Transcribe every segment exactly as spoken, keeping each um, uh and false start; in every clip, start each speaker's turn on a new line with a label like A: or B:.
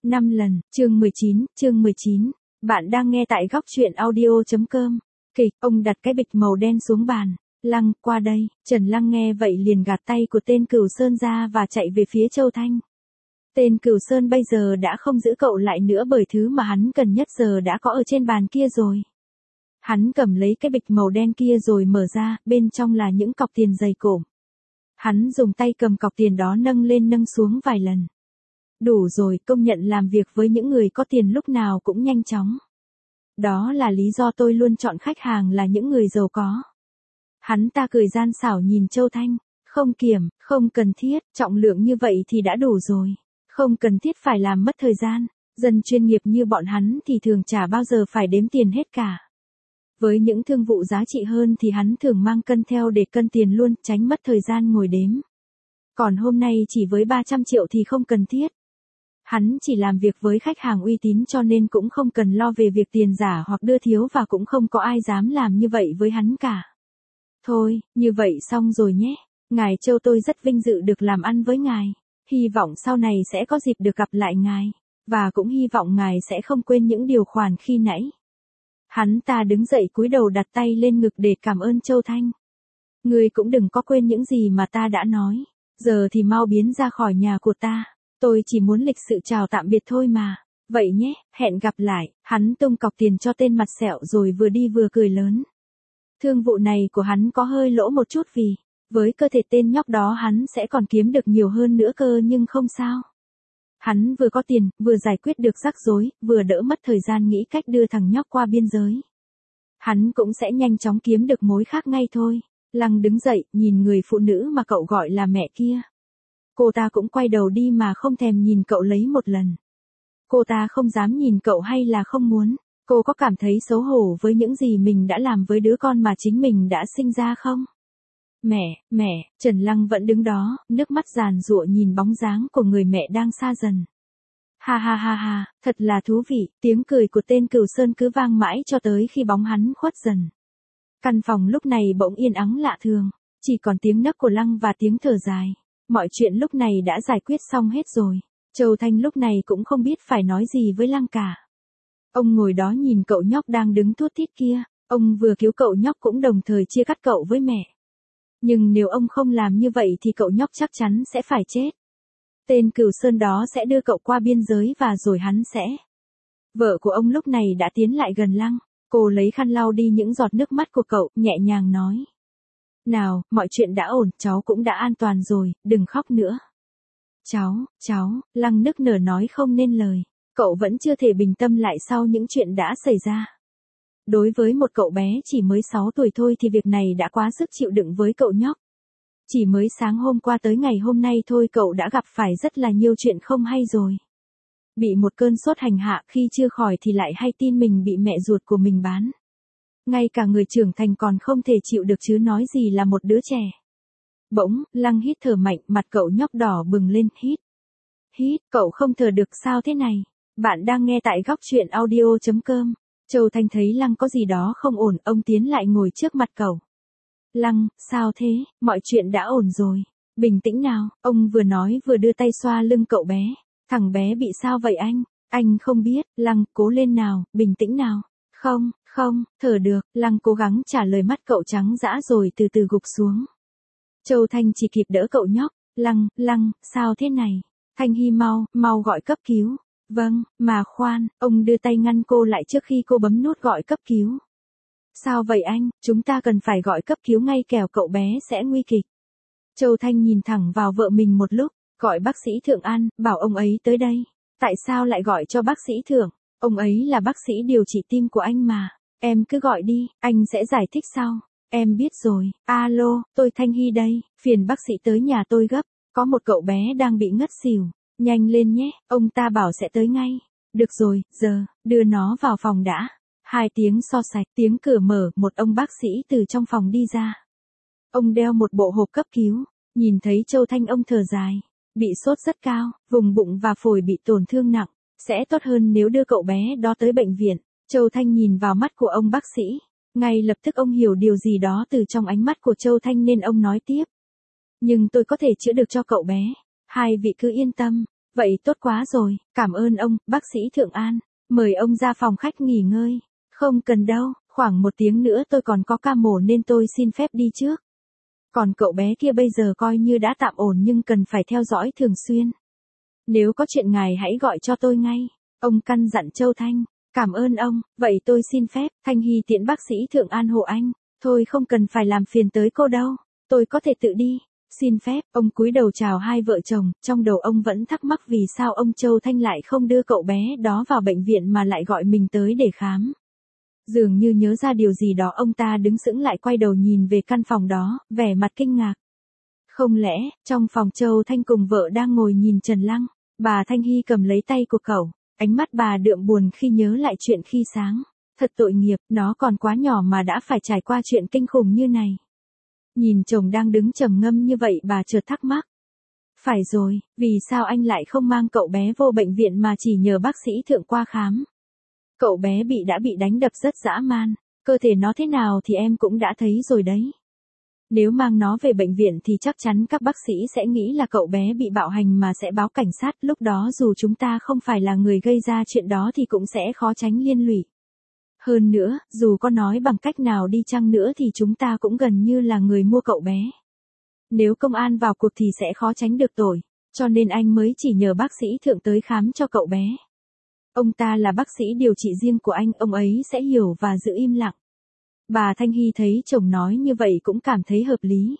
A: năm lần, chương mười chín, chương mười chín. Bạn đang nghe tại góc truyện audio.com. Kịch, ông đặt cái bịch màu đen xuống bàn. Lăng, qua đây. Trần Lăng nghe vậy liền gạt tay của tên Cửu Sơn ra và chạy về phía Châu Thanh. Tên Cửu Sơn bây giờ đã không giữ cậu lại nữa bởi thứ mà hắn cần nhất giờ đã có ở trên bàn kia rồi. Hắn cầm lấy cái bịch màu đen kia rồi mở ra, bên trong là những cọc tiền dày cộm. Hắn dùng tay cầm cọc tiền đó nâng lên nâng xuống vài lần. Đủ rồi, công nhận làm việc với những người có tiền lúc nào cũng nhanh chóng. Đó là lý do tôi luôn chọn khách hàng là những người giàu có. Hắn ta cười gian xảo nhìn Châu Thanh, không kiểm, không cần thiết, trọng lượng như vậy thì đã đủ rồi. Không cần thiết phải làm mất thời gian, dân chuyên nghiệp như bọn hắn thì thường chả bao giờ phải đếm tiền hết cả. Với những thương vụ giá trị hơn thì hắn thường mang cân theo để cân tiền luôn, tránh mất thời gian ngồi đếm. Còn hôm nay chỉ với ba trăm triệu thì không cần thiết. Hắn chỉ làm việc với khách hàng uy tín cho nên cũng không cần lo về việc tiền giả hoặc đưa thiếu và cũng không có ai dám làm như vậy với hắn cả. Thôi, như vậy xong rồi nhé. Ngài Châu, tôi rất vinh dự được làm ăn với ngài. Hy vọng sau này sẽ có dịp được gặp lại ngài. Và cũng hy vọng ngài sẽ không quên những điều khoản khi nãy. Hắn ta đứng dậy cúi đầu đặt tay lên ngực để cảm ơn Châu Thanh. Ngươi cũng đừng có quên những gì mà ta đã nói. Giờ thì mau biến ra khỏi nhà của ta. Tôi chỉ muốn lịch sự chào tạm biệt thôi mà. Vậy nhé, hẹn gặp lại. Hắn tung cọc tiền cho tên mặt sẹo rồi vừa đi vừa cười lớn. Thương vụ này của hắn có hơi lỗ một chút vì, với cơ thể tên nhóc đó hắn sẽ còn kiếm được nhiều hơn nữa cơ, nhưng không sao. Hắn vừa có tiền, vừa giải quyết được rắc rối, vừa đỡ mất thời gian nghĩ cách đưa thằng nhóc qua biên giới. Hắn cũng sẽ nhanh chóng kiếm được mối khác ngay thôi. Lăng đứng dậy, nhìn người phụ nữ mà cậu gọi là mẹ kia. Cô ta cũng quay đầu đi mà không thèm nhìn cậu lấy một lần. Cô ta không dám nhìn cậu hay là không muốn? Cô có cảm thấy xấu hổ với những gì mình đã làm với đứa con mà chính mình đã sinh ra không? Mẹ, mẹ, Trần Lăng vẫn đứng đó, nước mắt giàn giụa nhìn bóng dáng của người mẹ đang xa dần. Ha ha ha ha, thật là thú vị, tiếng cười của tên Cửu Sơn cứ vang mãi cho tới khi bóng hắn khuất dần. Căn phòng lúc này bỗng yên ắng lạ thường, chỉ còn tiếng nấc của Lăng và tiếng thở dài. Mọi chuyện lúc này đã giải quyết xong hết rồi. Châu Thanh lúc này cũng không biết phải nói gì với Lăng cả. Ông ngồi đó nhìn cậu nhóc đang đứng thút thít kia, ông vừa cứu cậu nhóc cũng đồng thời chia cắt cậu với mẹ. Nhưng nếu ông không làm như vậy thì cậu nhóc chắc chắn sẽ phải chết. Tên Cửu Sơn đó sẽ đưa cậu qua biên giới và rồi hắn sẽ... Vợ của ông lúc này đã tiến lại gần Lăng, cô lấy khăn lau đi những giọt nước mắt của cậu, nhẹ nhàng nói. Nào, mọi chuyện đã ổn, cháu cũng đã an toàn rồi, đừng khóc nữa. Cháu, cháu, Lăng nức nở nói không nên lời, cậu vẫn chưa thể bình tâm lại sau những chuyện đã xảy ra. Đối với một cậu bé chỉ mới sáu tuổi thôi thì việc này đã quá sức chịu đựng với cậu nhóc. Chỉ mới sáng hôm qua tới ngày hôm nay thôi cậu đã gặp phải rất là nhiều chuyện không hay rồi. Bị một cơn sốt hành hạ, khi chưa khỏi thì lại hay tin mình bị mẹ ruột của mình bán. Ngay cả người trưởng thành còn không thể chịu được chứ nói gì là một đứa trẻ. Bỗng, Lăng hít thở mạnh, mặt cậu nhóc đỏ bừng lên, hít. Hít, cậu không thở được sao thế này? Bạn đang nghe tại góc truyện audio.com. Châu Thanh thấy Lăng có gì đó không ổn, ông tiến lại ngồi trước mặt cậu. Lăng, sao thế, mọi chuyện đã ổn rồi. Bình tĩnh nào, ông vừa nói vừa đưa tay xoa lưng cậu bé. Thằng bé bị sao vậy anh? Anh không biết, Lăng, cố lên nào, bình tĩnh nào. Không, không, thở được, Lăng cố gắng trả lời, mắt cậu trắng dã rồi từ từ gục xuống. Châu Thanh chỉ kịp đỡ cậu nhóc. Lăng, Lăng, sao thế này? Thanh Hy mau, mau gọi cấp cứu. Vâng, mà khoan, ông đưa tay ngăn cô lại trước khi cô bấm nút gọi cấp cứu. Sao vậy anh, chúng ta cần phải gọi cấp cứu ngay kẻo cậu bé sẽ nguy kịch. Châu Thanh nhìn thẳng vào vợ mình một lúc, gọi bác sĩ Thượng An, bảo ông ấy tới đây. Tại sao lại gọi cho bác sĩ Thượng? Ông ấy là bác sĩ điều trị tim của anh mà. Em cứ gọi đi, anh sẽ giải thích sau. Em biết rồi, alo, tôi Thanh Hy đây, phiền bác sĩ tới nhà tôi gấp, có một cậu bé đang bị ngất xỉu. Nhanh lên nhé, ông ta bảo sẽ tới ngay. Được rồi, giờ, đưa nó vào phòng đã. Hai tiếng so sạch, tiếng cửa mở, một ông bác sĩ từ trong phòng đi ra. Ông đeo một bộ hộp cấp cứu, nhìn thấy Châu Thanh ông thở dài. Bị sốt rất cao, vùng bụng và phổi bị tổn thương nặng, sẽ tốt hơn nếu đưa cậu bé đó tới bệnh viện. Châu Thanh nhìn vào mắt của ông bác sĩ, ngay lập tức ông hiểu điều gì đó từ trong ánh mắt của Châu Thanh nên ông nói tiếp. Nhưng tôi có thể chữa được cho cậu bé, hai vị cứ yên tâm. Vậy tốt quá rồi, cảm ơn ông, bác sĩ Thượng An. Mời ông ra phòng khách nghỉ ngơi. Không cần đâu, khoảng một tiếng nữa tôi còn có ca mổ nên tôi xin phép đi trước. Còn cậu bé kia bây giờ coi như đã tạm ổn nhưng cần phải theo dõi thường xuyên. Nếu có chuyện ngài hãy gọi cho tôi ngay. Ông căn dặn Châu Thanh. Cảm ơn ông, vậy tôi xin phép. Thanh Hy tiễn bác sĩ Thượng An hộ anh. Thôi không cần phải làm phiền tới cô đâu. Tôi có thể tự đi. Xin phép, ông cúi đầu chào hai vợ chồng, trong đầu ông vẫn thắc mắc vì sao ông Châu Thanh lại không đưa cậu bé đó vào bệnh viện mà lại gọi mình tới để khám. Dường như nhớ ra điều gì đó ông ta đứng sững lại quay đầu nhìn về căn phòng đó, vẻ mặt kinh ngạc. Không lẽ, trong phòng Châu Thanh cùng vợ đang ngồi nhìn Trần Lăng, bà Thanh Hy cầm lấy tay của cậu, ánh mắt bà đượm buồn khi nhớ lại chuyện khi sáng. Thật tội nghiệp, nó còn quá nhỏ mà đã phải trải qua chuyện kinh khủng như này. Nhìn chồng đang đứng trầm ngâm như vậy bà chợt thắc mắc. Phải rồi, vì sao anh lại không mang cậu bé vô bệnh viện mà chỉ nhờ bác sĩ Thượng qua khám? Cậu bé bị đã bị đánh đập rất dã man, cơ thể nó thế nào thì em cũng đã thấy rồi đấy. Nếu mang nó về bệnh viện thì chắc chắn các bác sĩ sẽ nghĩ là cậu bé bị bạo hành mà sẽ báo cảnh sát, lúc đó dù chúng ta không phải là người gây ra chuyện đó thì cũng sẽ khó tránh liên lụy. Hơn nữa, dù có nói bằng cách nào đi chăng nữa thì chúng ta cũng gần như là người mua cậu bé. Nếu công an vào cuộc thì sẽ khó tránh được tội, cho nên anh mới chỉ nhờ bác sĩ Thượng tới khám cho cậu bé. Ông ta là bác sĩ điều trị riêng của anh, ông ấy sẽ hiểu và giữ im lặng. Bà Thanh Hy thấy chồng nói như vậy cũng cảm thấy hợp lý.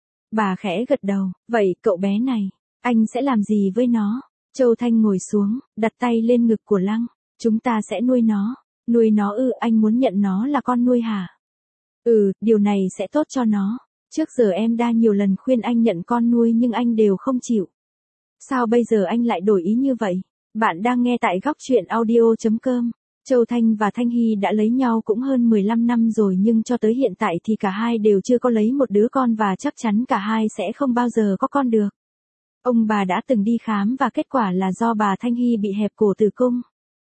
A: Bà khẽ gật đầu, vậy cậu bé này, anh sẽ làm gì với nó? Châu Thanh ngồi xuống, đặt tay lên ngực của Lăng, chúng ta sẽ nuôi nó. Nuôi nó ư? Anh muốn nhận nó là con nuôi hả? Ừ, điều này sẽ tốt cho nó. Trước giờ em đã nhiều lần khuyên anh nhận con nuôi nhưng anh đều không chịu. Sao bây giờ anh lại đổi ý như vậy? Bạn đang nghe tại góc truyện audio chấm com. Châu Thanh và Thanh Hy đã lấy nhau cũng hơn mười lăm năm rồi nhưng cho tới hiện tại thì cả hai đều chưa có lấy một đứa con và chắc chắn cả hai sẽ không bao giờ có con được. Ông bà đã từng đi khám và kết quả là do bà Thanh Hy bị hẹp cổ tử cung.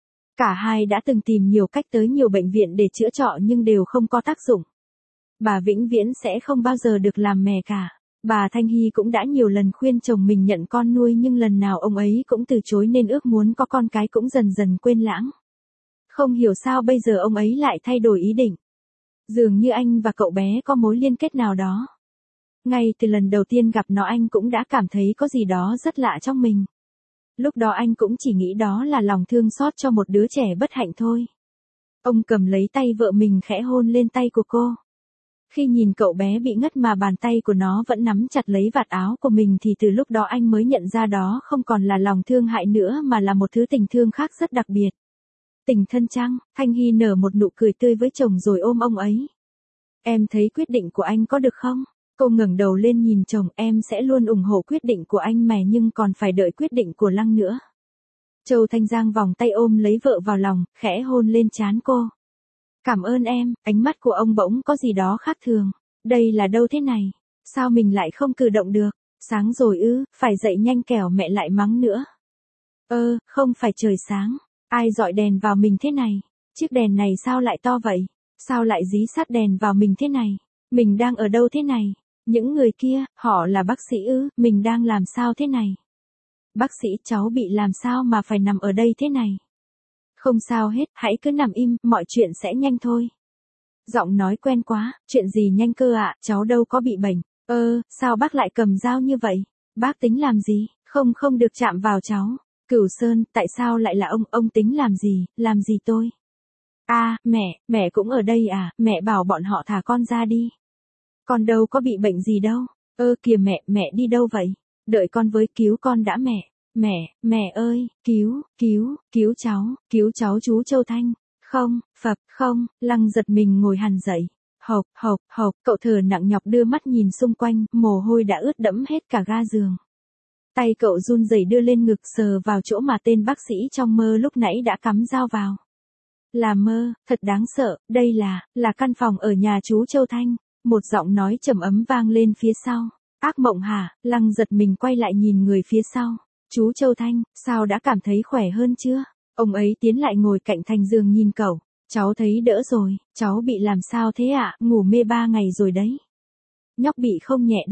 A: Cả hai đã từng tìm nhiều cách tới nhiều bệnh viện để chữa trọ nhưng đều không có tác dụng. Bà vĩnh viễn sẽ không bao giờ được làm mẹ cả. Bà Thanh Hy cũng đã nhiều lần khuyên chồng mình nhận con nuôi nhưng lần nào ông ấy cũng từ chối nên ước muốn có con cái cũng dần dần quên lãng. Không hiểu sao bây giờ ông ấy lại thay đổi ý định. Dường như anh và cậu bé có mối liên kết nào đó. Ngay từ lần đầu tiên gặp nó anh cũng đã cảm thấy có gì đó rất lạ trong mình. Lúc đó anh cũng chỉ nghĩ đó là lòng thương xót cho một đứa trẻ bất hạnh thôi. Ông cầm lấy tay vợ mình khẽ hôn lên tay của cô. Khi nhìn cậu bé bị ngất mà bàn tay của nó vẫn nắm chặt lấy vạt áo của mình thì từ lúc đó anh mới nhận ra đó không còn là lòng thương hại nữa mà là một thứ tình thương khác rất đặc biệt. Tình thân chăng? Thanh Hy nở một nụ cười tươi với chồng rồi ôm ông ấy. Em thấy quyết định của anh có được không? Cô ngẩng đầu lên nhìn chồng, em sẽ luôn ủng hộ quyết định của anh mà nhưng còn phải đợi quyết định của Lăng nữa. Châu Thanh giang vòng tay ôm lấy vợ vào lòng, khẽ hôn lên trán cô. Cảm ơn em, ánh mắt của ông bỗng có gì đó khác thường. Đây là đâu thế này? Sao mình lại không cử động được? Sáng rồi ư, phải dậy nhanh kẻo mẹ lại mắng nữa. Ơ, không phải trời sáng. Ai dọi đèn vào mình thế này? Chiếc đèn này sao lại to vậy? Sao lại dí sát đèn vào mình thế này? Mình đang ở đâu thế này? Những người kia, họ là bác sĩ ư? Mình đang làm sao thế này? Bác sĩ, cháu bị làm sao mà phải nằm ở đây thế này? Không sao hết, hãy cứ nằm im, mọi chuyện sẽ nhanh thôi. Giọng nói quen quá, chuyện gì nhanh cơ ạ, à? Cháu đâu có bị bệnh. Ơ, sao bác lại cầm dao như vậy? Bác tính làm gì? Không không được chạm vào cháu. Cửu Sơn, tại sao lại là ông, ông tính làm gì, làm gì tôi? À, mẹ, mẹ cũng ở đây à, mẹ bảo bọn họ thả con ra đi. Con đâu có bị bệnh gì đâu. Ơ kìa mẹ, mẹ đi đâu vậy? Đợi con với, cứu con đã mẹ. Mẹ, mẹ ơi, cứu, cứu, cứu cháu, cứu cháu chú Châu Thanh. Không, phập, không, Lăng giật mình ngồi hẳn dậy. Hộc, hộc, hộc, cậu thở nặng nhọc đưa mắt nhìn xung quanh, mồ hôi đã ướt đẫm hết cả ga giường. Tay cậu run rẩy đưa lên ngực sờ vào chỗ mà tên bác sĩ trong mơ lúc nãy đã cắm dao vào. Là mơ, thật đáng sợ, đây là, là căn phòng ở nhà chú Châu Thanh. Một giọng nói trầm ấm vang lên phía sau. Ác mộng hả? Lăng giật mình quay lại nhìn người phía sau. Chú Châu Thanh, sao đã cảm thấy khỏe hơn chưa? Ông ấy tiến lại ngồi cạnh thành giường nhìn cậu. Cháu thấy đỡ rồi, cháu bị làm sao thế ạ? À? Ngủ mê ba ngày rồi đấy. Nhóc bị không nhẹ đâu.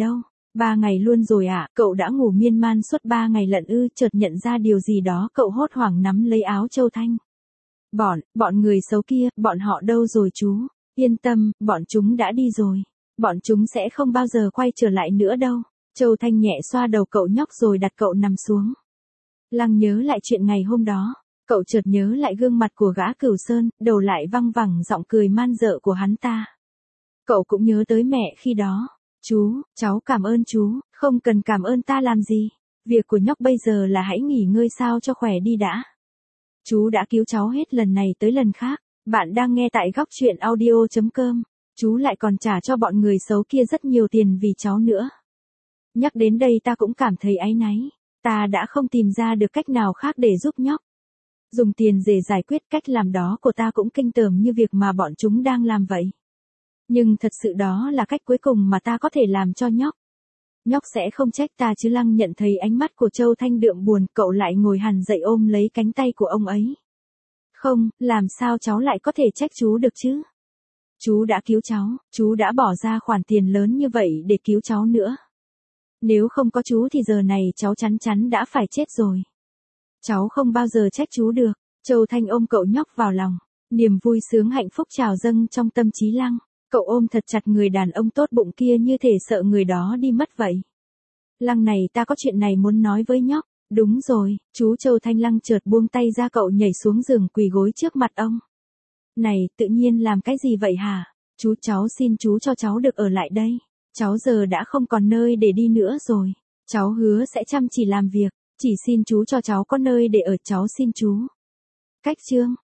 A: Ba ngày luôn rồi ạ, à, cậu đã ngủ miên man suốt ba ngày lận ư, chợt nhận ra điều gì đó cậu hốt hoảng nắm lấy áo Châu Thanh. Bọn, bọn người xấu kia, bọn họ đâu rồi chú? Yên tâm, bọn chúng đã đi rồi. Bọn chúng sẽ không bao giờ quay trở lại nữa đâu. Châu Thanh nhẹ xoa đầu cậu nhóc rồi đặt cậu nằm xuống. Lăng nhớ lại chuyện ngày hôm đó. Cậu chợt nhớ lại gương mặt của gã Cửu Sơn, đầu lại văng vẳng giọng cười man dợ của hắn ta. Cậu cũng nhớ tới mẹ khi đó. Chú, cháu cảm ơn chú, không cần cảm ơn ta làm gì. Việc của nhóc bây giờ là hãy nghỉ ngơi sao cho khỏe đi đã. Chú đã cứu cháu hết lần này tới lần khác. Bạn đang nghe tại góc truyện audio chấm com. Chú lại còn trả cho bọn người xấu kia rất nhiều tiền vì cháu nữa. Nhắc đến đây ta cũng cảm thấy áy náy. Ta đã không tìm ra được cách nào khác để giúp nhóc. Dùng tiền để giải quyết cách làm đó của ta cũng kinh tởm như việc mà bọn chúng đang làm vậy. Nhưng thật sự đó là cách cuối cùng mà ta có thể làm cho nhóc. Nhóc sẽ không trách ta chứ. Lăng nhận thấy ánh mắt của Châu Thanh đượm buồn, cậu lại ngồi hẳn dậy ôm lấy cánh tay của ông ấy. Không, làm sao cháu lại có thể trách chú được chứ? Chú đã cứu cháu, chú đã bỏ ra khoản tiền lớn như vậy để cứu cháu nữa. Nếu không có chú thì giờ này cháu chắn chắn đã phải chết rồi. Cháu không bao giờ trách chú được. Châu Thanh ôm cậu nhóc vào lòng. Niềm vui sướng hạnh phúc trào dâng trong tâm trí Lăng. Cậu ôm thật chặt người đàn ông tốt bụng kia như thể sợ người đó đi mất vậy. Lăng này, ta có chuyện này muốn nói với nhóc. Đúng rồi, chú. Châu Thanh. Lăng chợt buông tay ra, cậu nhảy xuống giường quỳ gối trước mặt ông. Này, tự nhiên làm cái gì vậy hả? Chú, cháu xin chú cho cháu được ở lại đây. Cháu giờ đã không còn nơi để đi nữa rồi. Cháu hứa sẽ chăm chỉ làm việc. Chỉ xin chú cho cháu có nơi để ở, cháu xin chú. Cách chương